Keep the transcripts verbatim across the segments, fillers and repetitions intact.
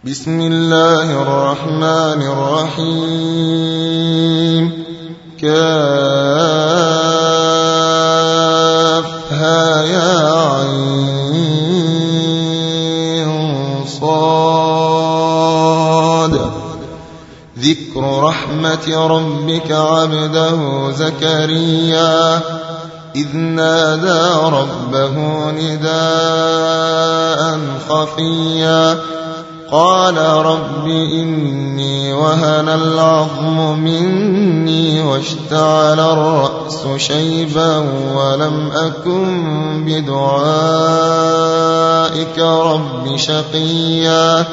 بسم الله الرحمن الرحيم. كافها يا عين صاد. ذكر رحمة ربك عبده زكريا إذ نادى ربه نداء خفيا قال رب إني وهن العظم مني واشتعل الرأس شيبا ولم أكن بدعائك رب شقيا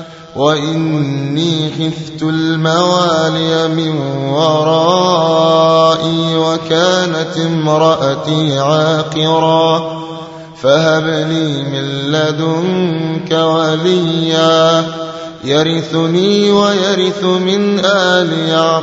وإني خفت الموالي من ورائي وكانت امرأتي عاقرا فهب لي من لدنك وليا يرثني ويرث من آل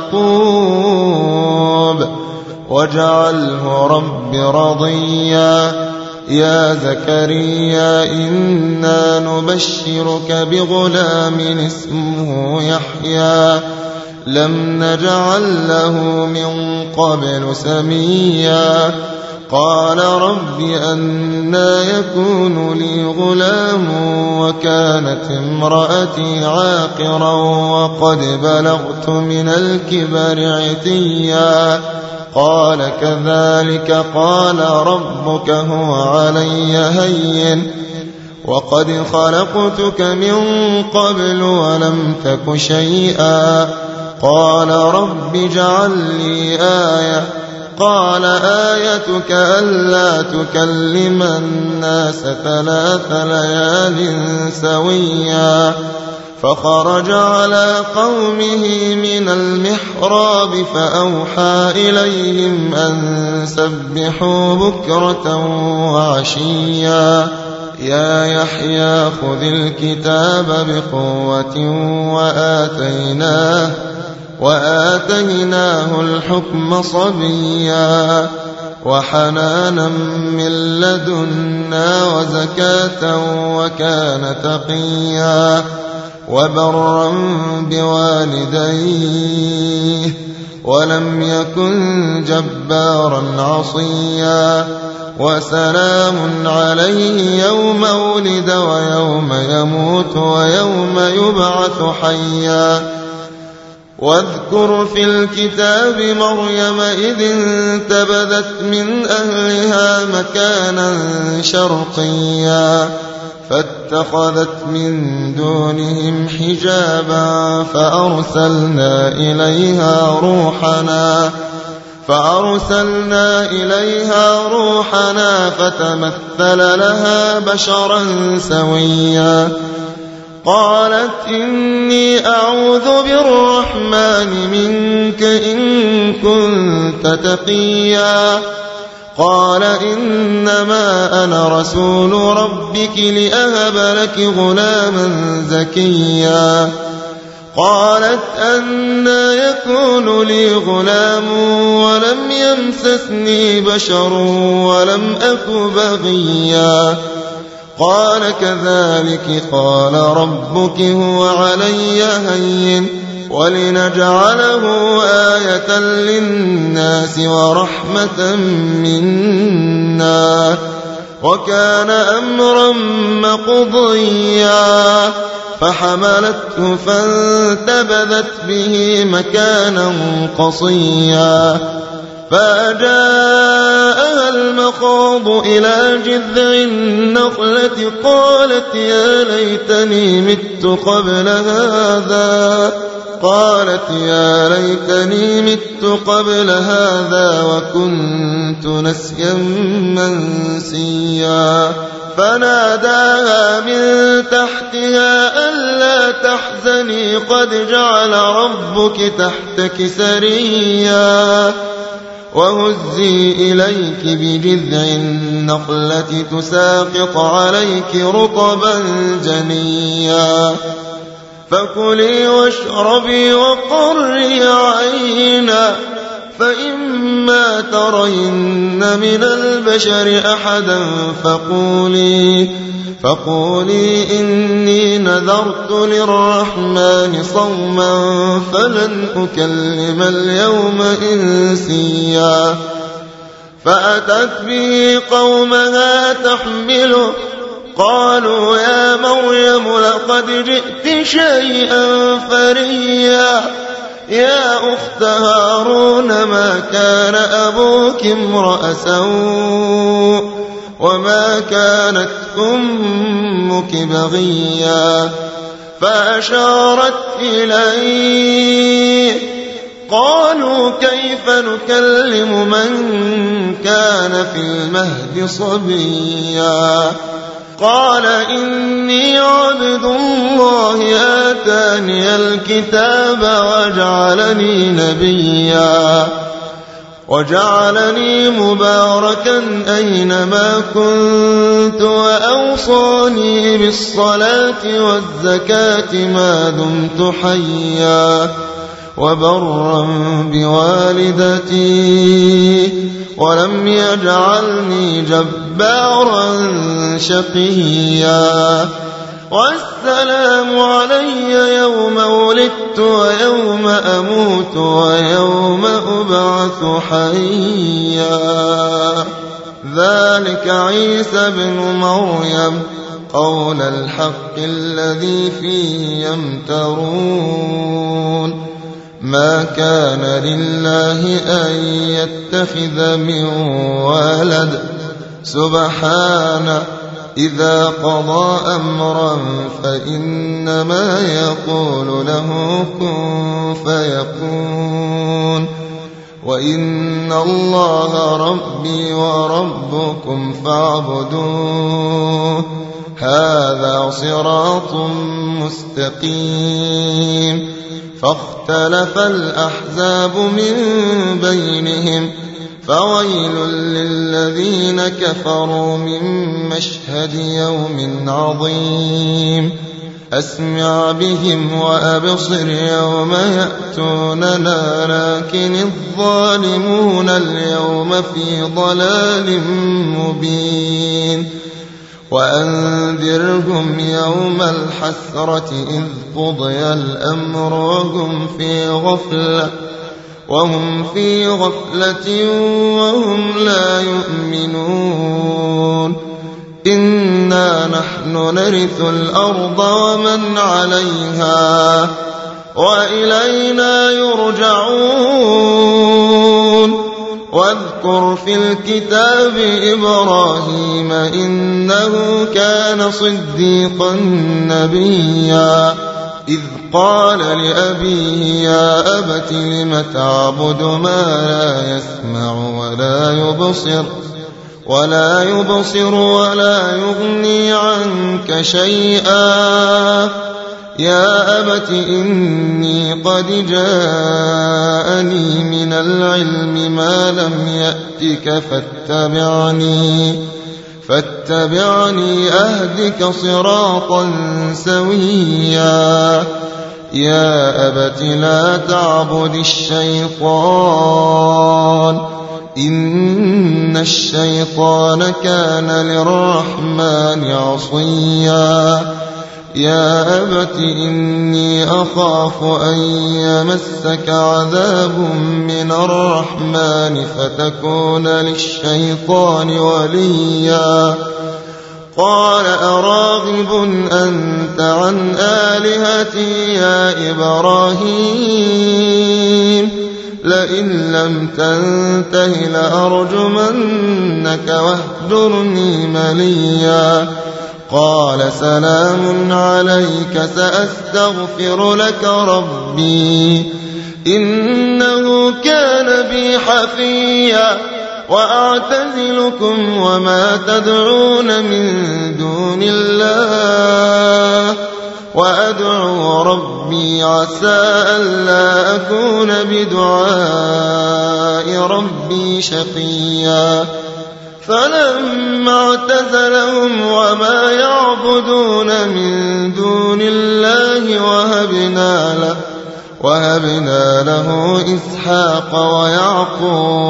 يعقوب واجعله رب رضيا. يا زكريا إنا نبشرك بغلام اسمه يحيى لم نجعل له من قبل سميا قال رب أنى يكون لي غلام وكانت امرأتي عاقرا وقد بلغت من الكبر عتيا قال كذلك قال ربك هو علي هين وقد خلقتك من قبل ولم تك شيئا قال رب اجعل لي آية قال آيتك ألا تكلم الناس ثلاث ليال سويا فخرج على قومه من المحراب فأوحى إليهم أن سبحوا بكرة وعشيا يا يحيى خذ الكتاب بقوة وآتيناه وآتيناه الحكم صبيا وحنانا من لدنا وزكاة وكان تقيا وبرا بوالديه ولم يكن جبارا عصيا وسلام عليه يوم ولد ويوم يموت ويوم يبعث حيا. واذكر في الكتاب مريم إذ انتبذت من أهلها مكانا شرقيا فاتخذت من دونهم حجابا فأرسلنا إليها روحنا فأرسلنا إليها روحنا فتمثل لها بشرا سويا قالت إني أعوذ بالرحمن منك إن كنت تقيا قال إنما أنا رسول ربك لأهب لك غلاما زكيا قالت أنى يكون لي غلام ولم يمسسني بشر ولم أك بغيا قال كذلك قال ربك هو علي هين ولنجعله آية للناس ورحمة منا وكان أمرا مقضيا فحملته فانتبذت به مكانا قصيا فجاءها المخاض إلى جذع النخلة قالت يا ليتني مت قبل هذا قالت يا ليتني مت قبل هذا وكنت نسيا منسيا فناداها من تحتها ألا تحزني قد جعل ربك تحتك سريا وهزي إليك بجذع النخلة تساقط عليك رطبا جنيا فكلي واشربي وقري عينا فإما ترين من البشر أحدا فقولي, فقولي إني نذرت للرحمن صوما فلن أكلم اليوم إنسيا فأتت به قومها تحمله قالوا يا مريم لقد جئت شيئا فريا يا أخت هارون ما كان أبوك امرأ سوء وما كانت أمك بغيا فأشارت إليه قالوا كيف نكلم من كان في المهد صبيا قال إني عبد الله آتاني الكتاب وجعلني نبيا وجعلني مباركا أينما كنت وأوصاني بالصلاة والزكاة ما دمت حيا وبرا بوالدتي ولم يجعلني جبارا شقيا والسلام علي يوم ولدت ويوم أموت ويوم أبعث حيا ذلك عيسى بن مريم قول الحق الذي فيه يمترون ما كان لله أن يتخذ من ولد سبحانه إذا قضى أمرا فإنما يقول له كن فيكون وإن الله ربي وربكم فاعبدوه هذا صراط مستقيم فاختلف الأحزاب من بينهم فويل للذين كفروا من مشهد يوم عظيم أسمع بهم وأبصر يوم يأتوننا لكن الظالمون اليوم في ضلال مبين وأنذرهم يوم الحسرة إذ قضي الأمر وهم في غفلة وهم في غفلة وهم لا يؤمنون إنا نحن نرث الأرض ومن عليها وإلينا يرجعون واذكر في الكتاب إبراهيم إنه كان صديقا نبيا إذ قال لأبيه يا أبت لم تعبد ما لا يسمع ولا يبصر ولا يبصر ولا يغني عنك شيئا يا أبت إني قد جاءني من العلم ما لم يأتك فاتبعني فاتبعني أهدك صراطا سويا يا أبت لا تعبد الشيطان إن الشيطان كان للرحمن عصيا يا أبت إني أخاف أن يمسك عذاب من الرحمن فتكون للشيطان وليا قال أراغب أنت عن آلهتي يا إبراهيم لئن لم تنته لأرجمنك واهجرني مليا قال سلام عليك سأستغفر لك ربي إنه كان بي حفيا وأعتزلكم وما تدعون من دون الله وأدعو ربي عسى ألا أكون بدعاء ربي شقيا فلما اعتزلهم وما يعبدون من دون الله وهبنا له وهبنا له إسحاق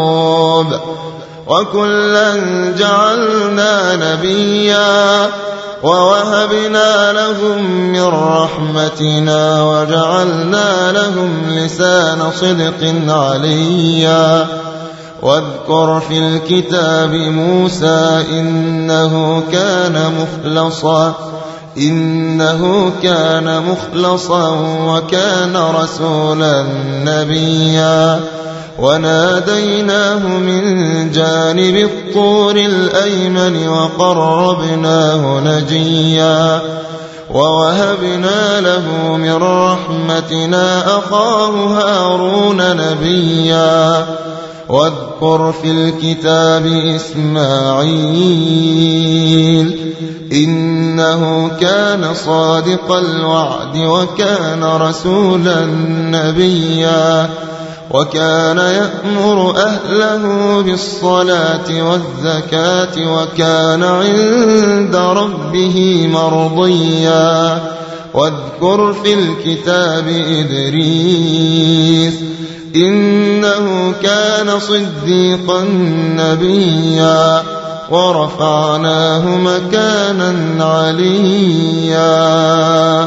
ويعقوب وكلا جعلنا نبيا ووهبنا لهم من رحمتنا وجعلنا لهم لسان صدق عليا واذكر في الكتاب موسى إنه كان مخلصا إنه كان مخلصا وكان رسولا نبيا وناديناه من جانب الطور الأيمن وقربناه نجيا ووهبنا له من رحمتنا أخاه هارون نبيا واذكر في الكتاب إسماعيل إنه كان صادق الوعد وكان رسولا نبيا وكان يأمر أهله بالصلاة والزكاة وكان عند ربه مرضيا واذكر في الكتاب إدريس إنه كان صديقا نبيا ورفعناه مكانا عليا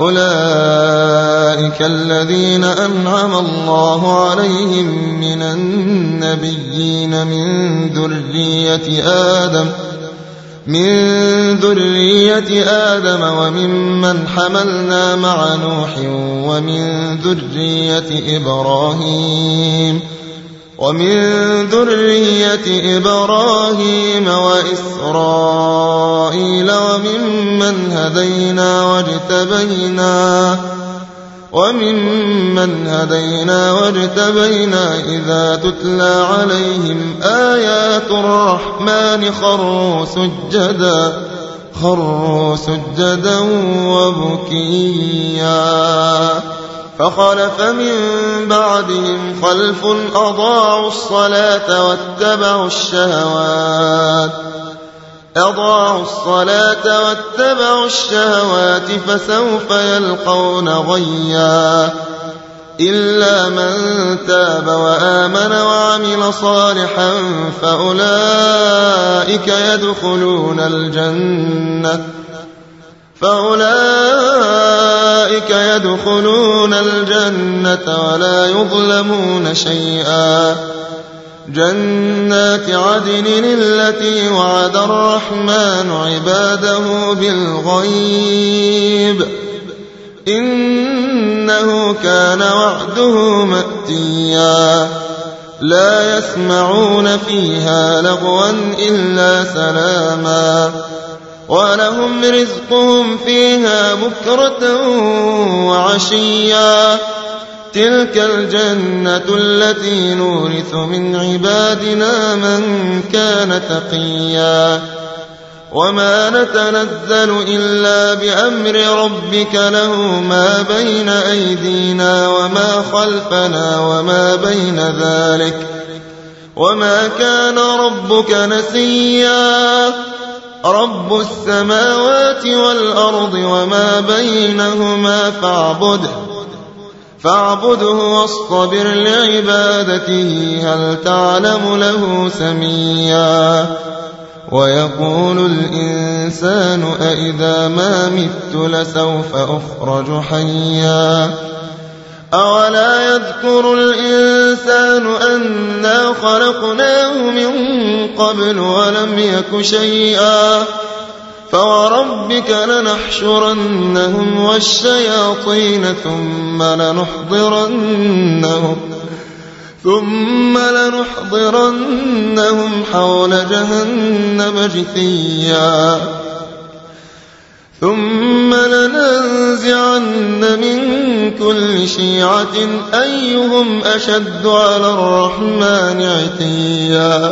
أولئك الذين أنعم الله عليهم من النبيين من ذرية آدم من ذرية آدم وممن حملنا مع نوح ومن ذرية إبراهيم ومن ذرية إبراهيم وإسرائيل وممن هدينا واجتبينا وممن هدينا واجتبينا إذا تتلى عليهم آيات الرحمن خروا سجدا خروا سجدا وبكيا فخلف من بعدهم خلف أضاعوا الصلاة واتبعوا الشهوات أضاعوا الصلاة واتبعوا الشهوات فسوف يلقون غيا إلا من تاب وآمن وعمل صالحا فأولئك يدخلون الجنة فأولئك يدخلون الجنة ولا يظلمون شيئا جنات عدن التي وعد الرحمن عباده بالغيب إنه كان وعده مأتيا لا يسمعون فيها لغوا إلا سلاما ولهم رزقهم فيها بكرة وعشيا تلك الجنة التي نورث من عبادنا من كان تقيا وما نتنزل إلا بأمر ربك له ما بين أيدينا وما خلفنا وما بين ذلك وما كان ربك نسيا رب السماوات والأرض وما بينهما فاعبده فاعبده واصطبر لعبادته هل تعلم له سميا ويقول الإنسان أإذا ما مت لسوف أخرج حيا أولا يذكر الإنسان أنا خلقناه من قبل ولم يك شيئا فوربك لنحشرنهم والشياطين ثم لنحضرنهم ثم لنحضرنهم حول جهنم جثيا ثم لننزعن من كل شيعة أيهم أشد على الرحمن عتيا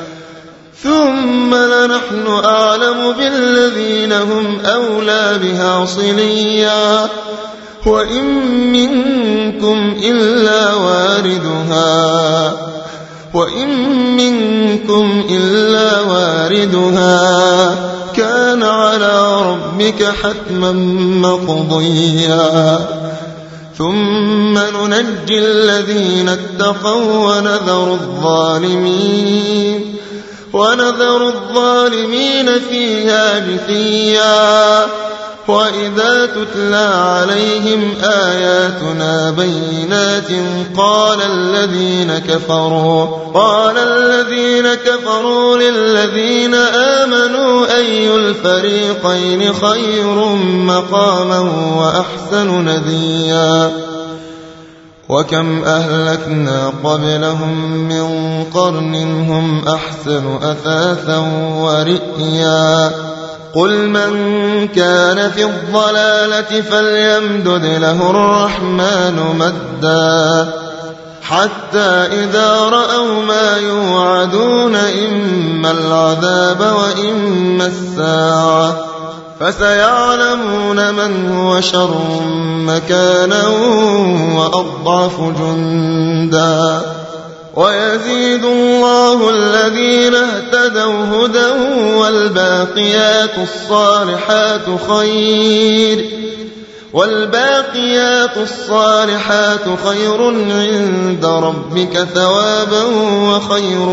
ثم لنحن أعلم بالذين هم أولى بها صليا وإن منكم إلا واردها وإن منكم إلا واردها كان على ربك حتما مقضيا ثم ننجي الذين اتقوا ونذر الظالمين ونذر الظالمين فيها جثيا وإذا تتلى عليهم آياتنا بينات قال الذين كفروا قال الذين كفروا للذين آمنوا أي الفريقين خير مقاما وأحسن نديا وكم أهلكنا قبلهم من قرن هم أحسن أثاثا ورئيا قل من كان في الضلالة فليمدد له الرحمن مدا حتى إذا رأوا ما يوعدون إما العذاب وإما الساعة فسيعلمون من هو شر مكانا وأضعف جندا ويزيد الله الذين اهتدوا هدى والباقيات الصالحات خير والباقيات الصالحات خير عند ربك ثوابا وخير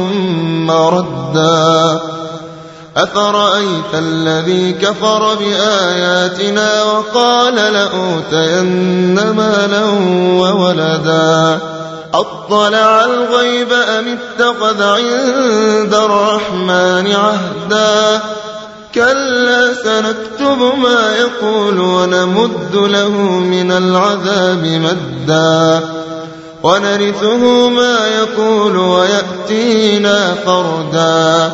مردا أفرأيت الذي كفر بآياتنا وقال لأوتين مالا وولدا أطلع الغيب أم اتخذ عند الرحمن عهدا كلا سنكتب ما يقول ونمد له من العذاب مدا ونرثه ما يقول ويأتينا فردا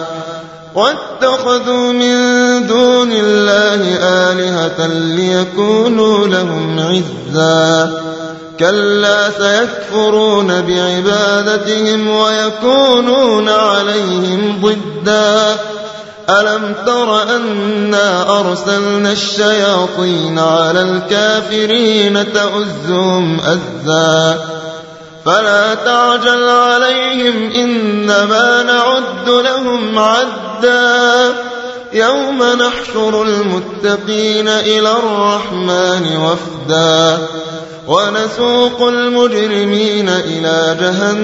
واتخذوا من دون الله آلهة ليكونوا لهم عزا كلا سيكفرون بعبادتهم ويكونون عليهم ضدا ألم تر أنا أرسلنا الشياطين على الكافرين تؤزهم أزا فلا تعجل عليهم إنما نعد لهم عدا يوم نحشر المتقين إلى الرحمن وفدا ونسوق المجرمين إلى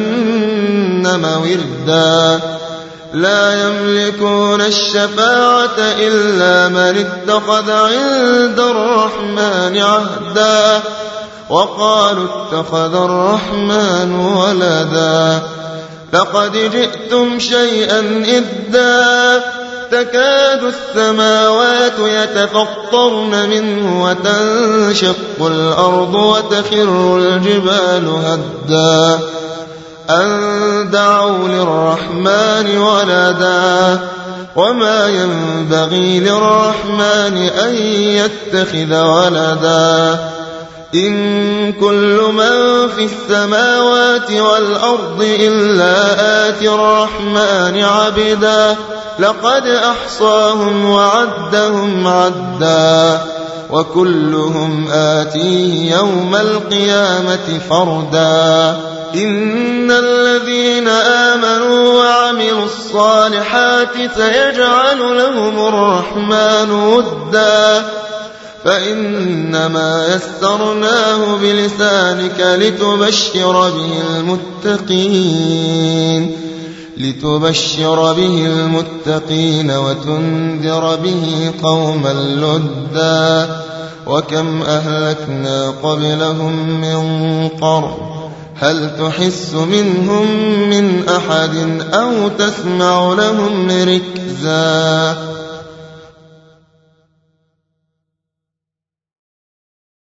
جهنم وردا لا يملكون الشفاعة إلا من اتخذ عند الرحمن عهدا وقالوا اتخذ الرحمن ولدا لقد جئتم شيئا إدا تكاد السماوات يتفطرن منه وتنشق الأرض وتخر الجبال هدا أن دعوا للرحمن ولدا وما ينبغي للرحمن أن يتخذ ولدا إن كل من في السماوات والأرض إلا آتي الرحمن عبدا لقد أحصاهم وعدهم عدا وكلهم آتيه يوم القيامة فردا إن الذين آمنوا وعملوا الصالحات سيجعل لهم الرحمن ودا فإنما يسرناه بلسانك لتبشر به المتقين لتبشر به المتقين وتنذر به قوما لدا وكم أهلكنا قبلهم من قرن هل تحس منهم من أحد أو تسمع لهم ركزا